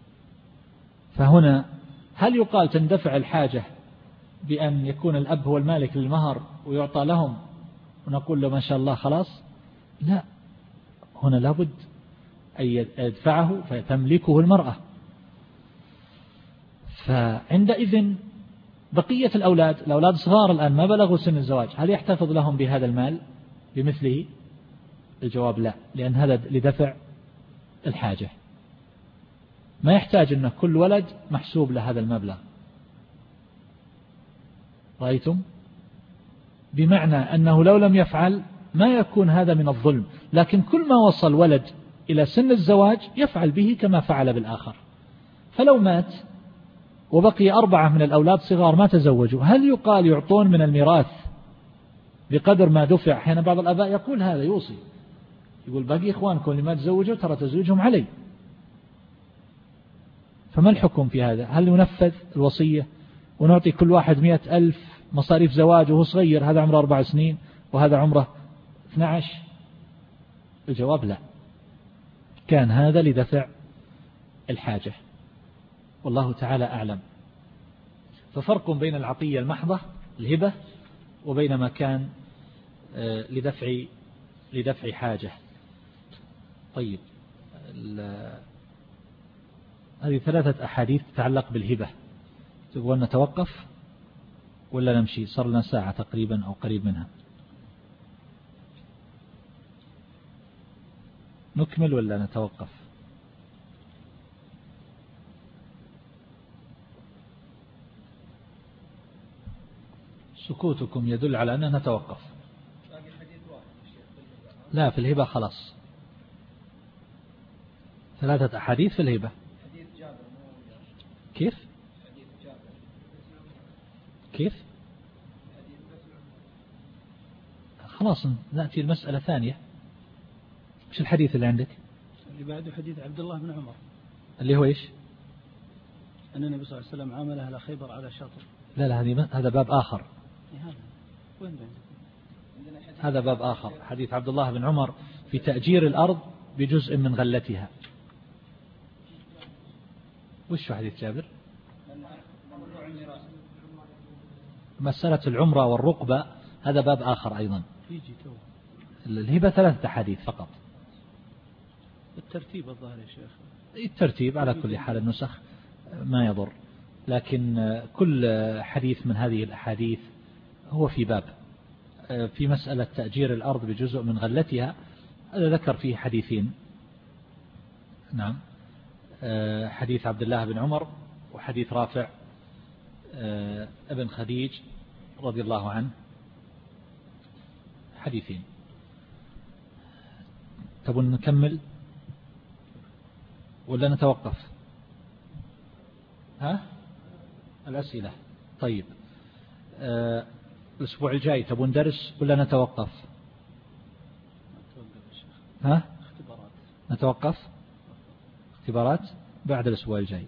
فهنا هل يقال تندفع الحاجة بأن يكون الأب هو المالك للمهر ويعطى لهم ونقول له ما شاء الله خلاص؟ لا، هنا لابد أن يدفعه فتملكه المرأة. فعندئذ بقية الأولاد، الأولاد صغار الآن ما بلغوا سن الزواج، هل يحتفظ لهم بهذا المال بمثله؟ الجواب لا، لأن هذا لدفع الحاجة، ما يحتاج أن كل ولد محسوب لهذا المبلغ. رأيتم؟ بمعنى أنه لو لم يفعل ما يكون هذا من الظلم، لكن كل ما وصل ولد إلى سن الزواج يفعل به كما فعل بالآخر. فلو مات وبقي أربعة من الأولاد صغار ما تزوجوا، هل يقال يعطون من الميراث بقدر ما دفع؟ أحيانا بعض الآباء يقول هذا، يوصي، يقول باقي إخوانكم اللي ما تزوجوا ترى تزوجهم علي. فما الحكم في هذا؟ هل ينفذ الوصية ونعطي كل واحد مئة ألف مصاريف زواج وهو صغير، هذا عمره أربع سنين وهذا عمره اثنى عشر؟ الجواب لا، كان هذا لدفع الحاجة، والله تعالى أعلم. ففرق بين العطية المحضة الهبة وبين ما كان لدفع لدفع حاجة. طيب، هذه ثلاثة أحاديث تتعلق بالهبة. تقول نتوقف ولا نمشي؟ صار لنا ساعة تقريبا أو قريب منها. نكمل ولا نتوقف؟ سكوتكم يدل على أننا نتوقف. لا، في الهبة خلاص، ثلاثة أحاديث في الهبة. كيف كيف خلاص نأتي المسألة ثانية. ايش الحديث اللي عندك؟ اللي بعده حديث عبد الله بن عمر، اللي هو ايش؟ أن النبي صلى الله عليه وسلم عامل أهل خيبر على شاطر. لا لا، هذه هذا باب آخر. هذا وين هذا باب آخر، حديث عبد الله بن عمر في تأجير الأرض بجزء من غلتها. وش حديث جابر؟ مسألة العمرة والرقبة هذا باب آخر أيضا. الهبة ثلاثة حديث فقط. الترتيب الظاهر يا شيخ، الترتيب على كل حال النسخ ما يضر، لكن كل حديث من هذه الأحاديث هو في باب. في مسألة تأجير الأرض بجزء من غلتها هذا ذكر فيه حديثين. نعم، حديث عبد الله بن عمر وحديث رافع ابن خديج رضي الله عنه، حديثين. تبون نكمل ولا نتوقف؟ ها الأسئلة. طيب، آه الأسبوع الجاي تبون درس ولا نتوقف؟ ها اختبارات. نتوقف اختبارات بعد الأسبوع الجاي.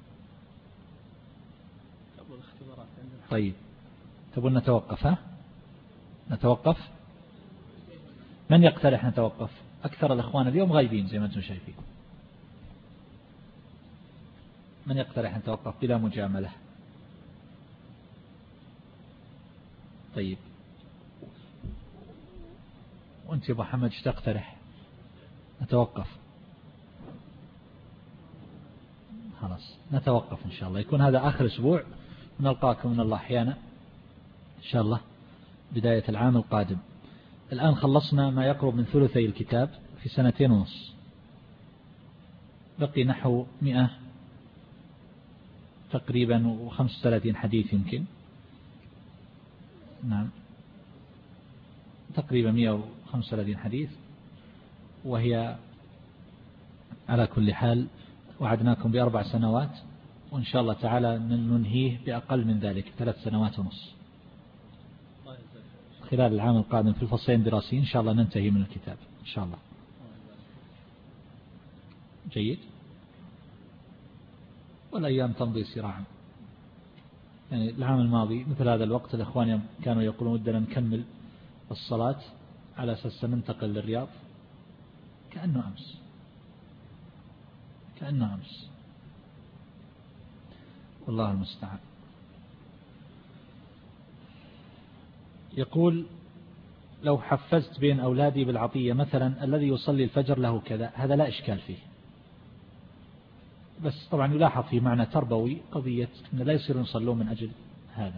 طيب، تبون نتوقف؟ ها نتوقف. من يقترح نتوقف؟ أكثر الأخوان اليوم غايبين زي ما أنتم شايفين. من يقترح أن توقف بلا مجاملة؟ طيب، وأنت يا أبو محمد ايش تقترح؟ نتوقف. خلاص نتوقف إن شاء الله، يكون هذا آخر أسبوع، ونلقاكم من الله أحيانا إن شاء الله بداية العام القادم. الآن خلصنا ما يقرب من ثلثي الكتاب في سنتين ونص، بقي نحو مئة تقريبا وخمسة وثلاثين حديث يمكن، نعم تقريبا مئة وخمسة وثلاثين حديث، وهي على كل حال وعدناكم بأربع سنوات، وإن شاء الله تعالى ننهيه بأقل من ذلك، ثلاث سنوات ونص. خلال العام القادم في الفصلين الدراسيين إن شاء الله ننتهي من الكتاب إن شاء الله. جيد، والأيام تمضي سراعا. يعني العام الماضي مثل هذا الوقت الأخوان كانوا يقولون ودنا نكمل الصلاة على أساس ننتقل للرياض، كأنه أمس كأنه أمس والله المستعان. يقول لو حفزت بين أولادي بالعطية مثلا الذي يصلي الفجر له كذا، هذا لا إشكال فيه، بس طبعا يلاحظ في معنى تربوي قضية أن لا يصير يصلون من أجل هذا،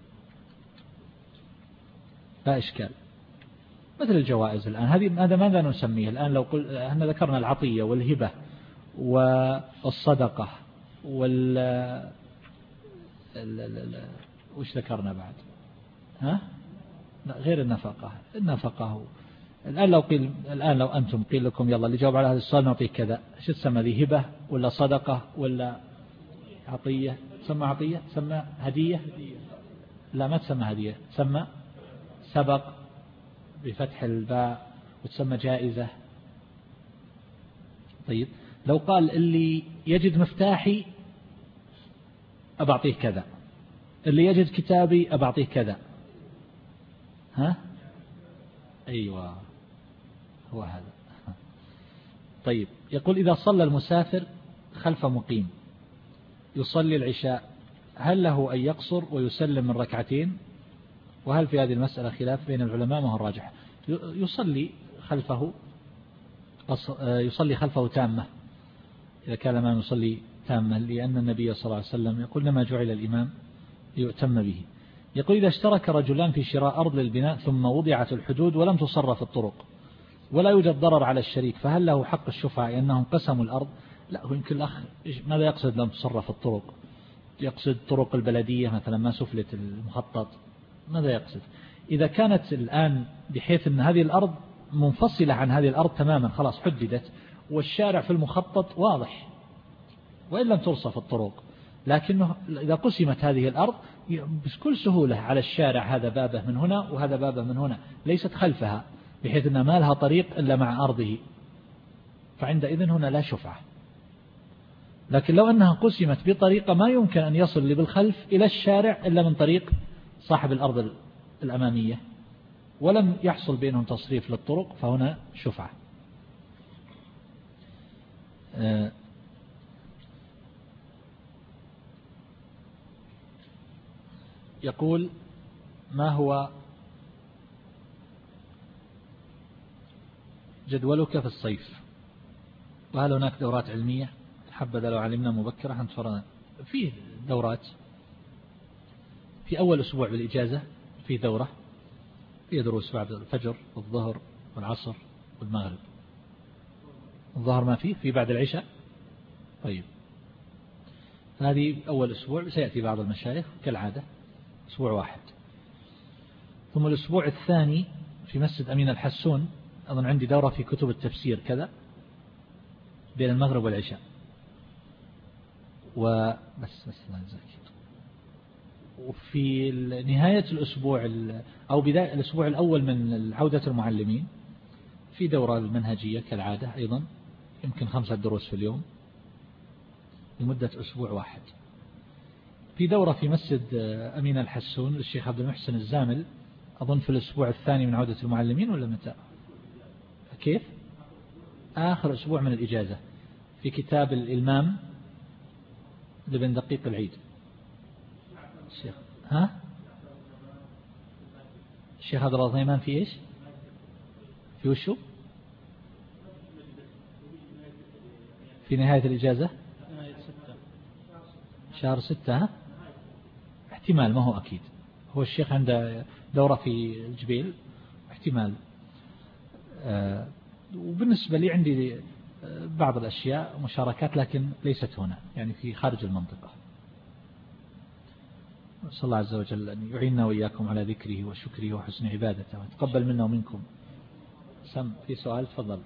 لا إشكال. مثل الجوائز الآن هذه، هذا ماذا نسميه الآن؟ لو قل أن ذكرنا العطية والهبة والصدقة وال وش ذكرنا بعد؟ ها؟ لا غير النفقة. النفقة الآن لو قيل الآن لو أنتم قيل لكم يلا اللي جاوب على هذا السؤال نعطيك كذا، شو تسمى ذي؟ هبة ولا صدقة ولا عطية؟ تسمى عطية؟ تسمى هدية؟ لا ما تسمى هدية، تسمى سبق بفتح الباء، وتسمى جائزة. طيب لو قال اللي يجد مفتاحي أبعطيه كذا، اللي يجد كتابي أبعطيه كذا، ها؟ أيوة هو هذا. طيب يقول إذا صلى المسافر خلف مقيم يصلي العشاء، هل له أن يقصر ويسلم من ركعتين؟ وهل في هذه المسألة خلاف بين العلماء؟ ما هو الراجح؟ يصلي خلفه يصلي خلفه تامة إذا كان الإمام يصلي تامة، لأن النبي صلى الله عليه وسلم يقول لما جعل الإمام ليؤتم به. يقول إذا اشترك رجلان في شراء أرض للبناء ثم وضعت الحدود ولم تصرف الطرق ولا يوجد ضرر على الشريك، فهل له حق الشفعة لأنهم قسموا الأرض؟ لا، هو يمكن الأخ ماذا يقصد لم تصرف الطرق؟ يقصد طرق البلدية مثلا ما سفلت المخطط، ماذا يقصد؟ إذا كانت الآن بحيث أن هذه الأرض منفصلة عن هذه الأرض تماما خلاص حددت، والشارع في المخطط واضح وإن لم ترصف الطرق، لكنه إذا قسمت هذه الأرض بكل سهولة على الشارع هذا بابه من هنا وهذا بابه من هنا، ليست خلفها بحيث أنها ما لها طريق إلا مع أرضه، فعندئذ هنا لا شفعة. لكن لو أنها قسمت بطريقة ما يمكن أن يصل اللي بالخلف إلى الشارع إلا من طريق صاحب الأرض الأمامية ولم يحصل بينهم تصريف للطرق، فهنا شفعة. يقول ما هو جدولك في الصيف؟ وهل هناك دورات علمية؟ حبذا لو علمنا مبكرة هنتفرنا. فيه دورات في أول أسبوع بالإجازة، في دورة في دروس بعد الفجر والظهر والعصر والمغرب. الظهر ما فيه في بعد العشاء. طيب هذه أول أسبوع، سيأتي بعض المشايخ كالعادة أسبوع واحد. ثم الأسبوع الثاني في مسجد أمين الحسون أظن عندي دورة في كتب التفسير كذا بين المغرب والعشاء. وبس بس لا نزكي. وفي نهاية الأسبوع أو بداية الأسبوع الأول من عودة المعلمين في دورة المنهجية كالعادة أيضا، يمكن خمسة دروس في اليوم لمدة أسبوع واحد. في دورة في مسجد أمين الحسون للشيخ عبد المحسن الزامل أظن في الأسبوع الثاني من عودة المعلمين ولا متى؟ كيف؟ آخر أسبوع من الإجازة في كتاب الإلمام لابن دقيق العيد. الشيخ ها الشيخ عبد الرحمن في إيش؟ في وشو؟ في نهاية الإجازة شهر ستة. ها؟ احتمال، ما هو أكيد. هو الشيخ عنده دورة في الجبيل، احتمال. آه وبالنسبة لي عندي بعض الأشياء مشاركات لكن ليست هنا، يعني في خارج المنطقة. صلى الله عز وجل أن يعيننا وإياكم على ذكره وشكره وحسن عبادته وتقبل منا ومنكم. سم في سؤال تفضل.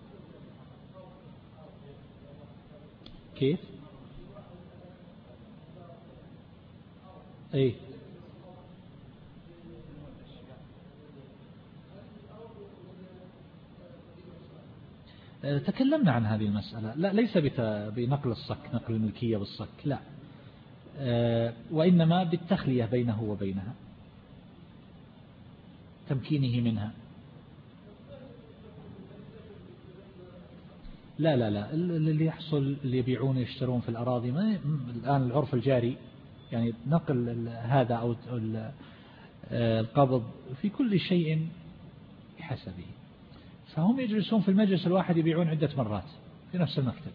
كيف؟ أي تكلمنا عن هذه المسألة. لا، ليس بنقل الصك، نقل الملكية بالصك، لا، وإنما بالتخلية بينه وبينها، تمكينه منها. لا لا لا اللي يحصل اللي يبيعون يشترون في الأراضي، ما الآن العرف الجاري يعني نقل هذا أو القبض في كل شيء بحسبه. فهم يجلسون في المجلس الواحد يبيعون عدة مرات في نفس المكتب.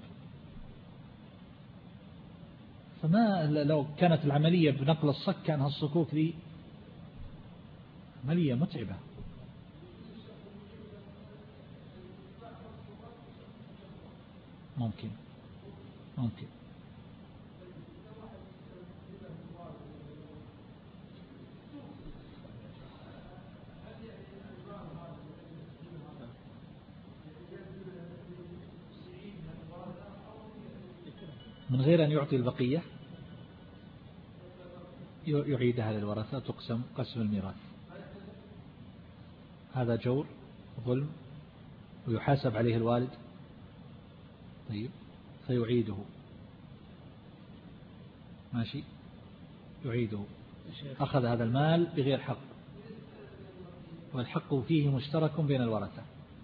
فما لو كانت العملية بنقل الصك كان هالصكوك ذي عملية متعبة. ممكن ممكن من غير أن يعطي البقية يعيدها للورثة، تقسم قسم الميراث. هذا جور ظلم ويحاسب عليه الوالد. طيب فيعيده، ماشي، يعيده. أخذ هذا المال بغير حق والحق فيه مشترك بين الورثة.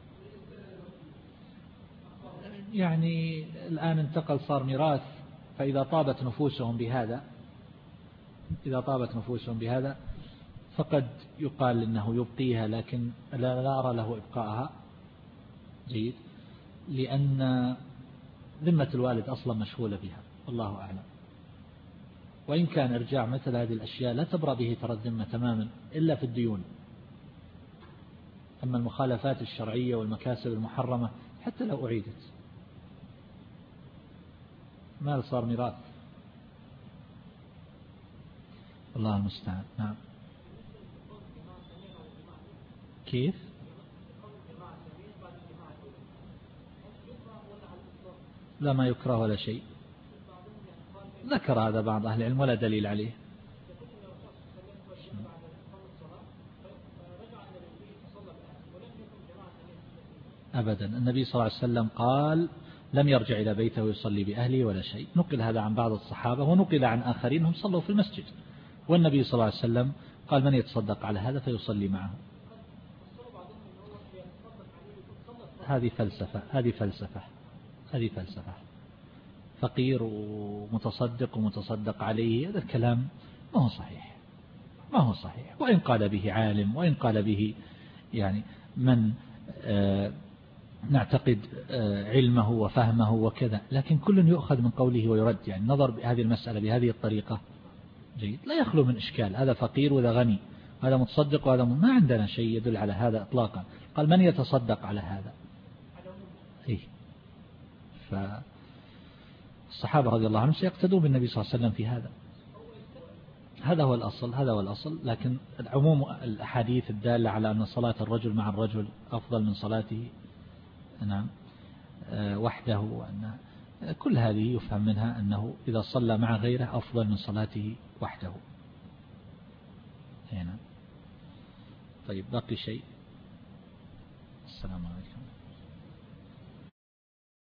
يعني الآن انتقل صار ميراث، فإذا طابت نفوسهم بهذا إذا طابت نفوسهم بهذا فقد يقال إنه يبقيها، لكن لا, لا أرى له إبقاءها. جيد، لأن ذمة الوالد أصلا مشغولة بها، والله أعلم. وإن كان إرجاع مثل هذه الأشياء لا تبرأ به ترى الذمة تماما إلا في الديون. أما المخالفات الشرعية والمكاسب المحرمة حتى لو أعيدت مال صار ميراث، الله المستعان. نعم. كيف؟ لا، ما يكره ولا شيء. ذكر هذا بعض أهل العلم ولا دليل عليه. أبدا، النبي صلى الله عليه وسلم قال لم يرجع إلى بيته ويصلي بأهله ولا شيء. نقل هذا عن بعض الصحابة ونقل عن آخرين هم صلوا في المسجد، والنبي صلى الله عليه وسلم قال من يتصدق على هذا فيصلي معه. هذه فلسفة هذه فلسفة هذه فلسفة فقير ومتصدق ومتصدق عليه، هذا الكلام ما هو صحيح، ما هو صحيح. وإن قال به عالم وإن قال به يعني من آه نعتقد آه علمه وفهمه وكذا، لكن كل يؤخذ من قوله ويرد. يعني نظر بهذه المسألة بهذه الطريقة جيد، لا يخلو من إشكال. هذا فقير وهذا غني، هذا متصدق وهذا م... ما عندنا شيء يدل على هذا إطلاقا. قال من يتصدق على هذا. إيه؟ فالصحابة رضي الله عنهم سيقتدوا بالنبي صلى الله عليه وسلم في هذا. هذا هو الأصل هذا هو الأصل لكن عموم الأحاديث الدالة على أن صلاة الرجل مع الرجل أفضل من صلاته نعم وحده، وأن كل هذه يفهم منها أنه إذا صلى مع غيره أفضل من صلاته وحده. هنا طيب، باقي شيء. السلام عليكم.